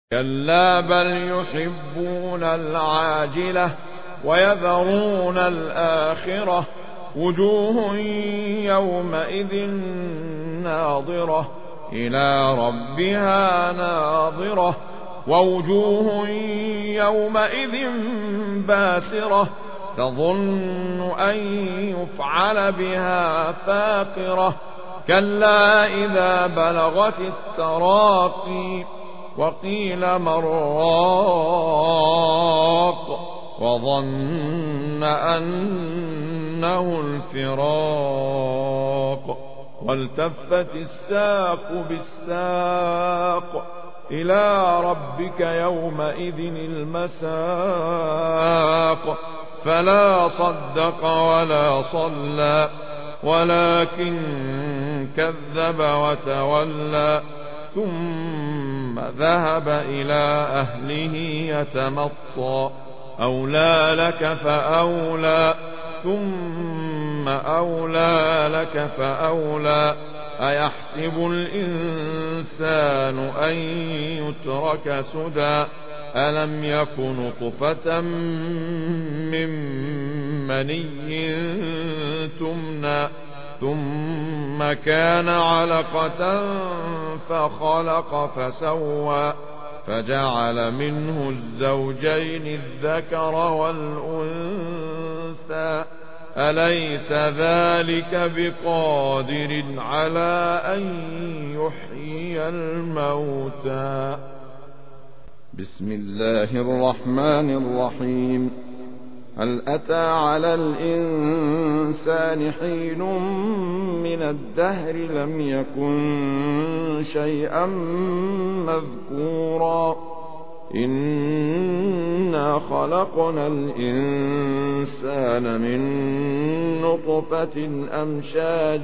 كلا بل يحبون العاجلة ويذرون الآخرة وجوه يومئذ ناظرة إلى ربها ناظرة ووجوه يومئذ باسرة تظن أن يفعل بها فاقرة كلا إذا بلغت التراقي وقيل من راق وظن أنه الفراق والتفت الساق بالساق إلى ربك يومئذ المساق فلا صدق ولا صلى ولكن كذب وتولى ثم ذهب إلى أهله يتمطى أولى لك فأولى ثم أولى لك فأولى أيحسب الإنسان أن يترك سدى ألم يك نطفة من مني تمنى ثم كان علقة فخلق فسوى فجعل منه الزوجين الذكر والأنثى أليس ذلك بقادر على أن يحيي الموتى بسم الله الرحمن الرحيم هل أتى على الإنسان حين من الدهر لم يكن شيئا مذكورا إنا خلقنا الإنسان من نطفة أمشاج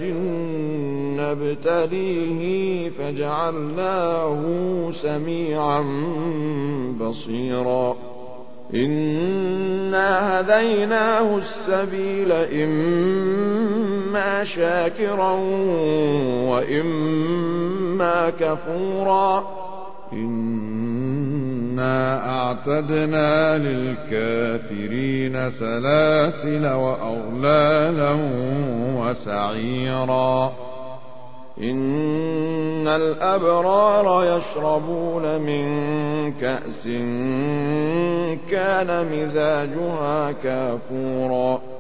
نبتليه فجعلناه سميعا بصيرا إنا هديناه السبيل إما شاكرا وإما كفورا إنا أعتدنا للكافرين سلاسل وأغلالا وسعيرا إن الأبرار يشربون من كأس كان مزاجها كافورا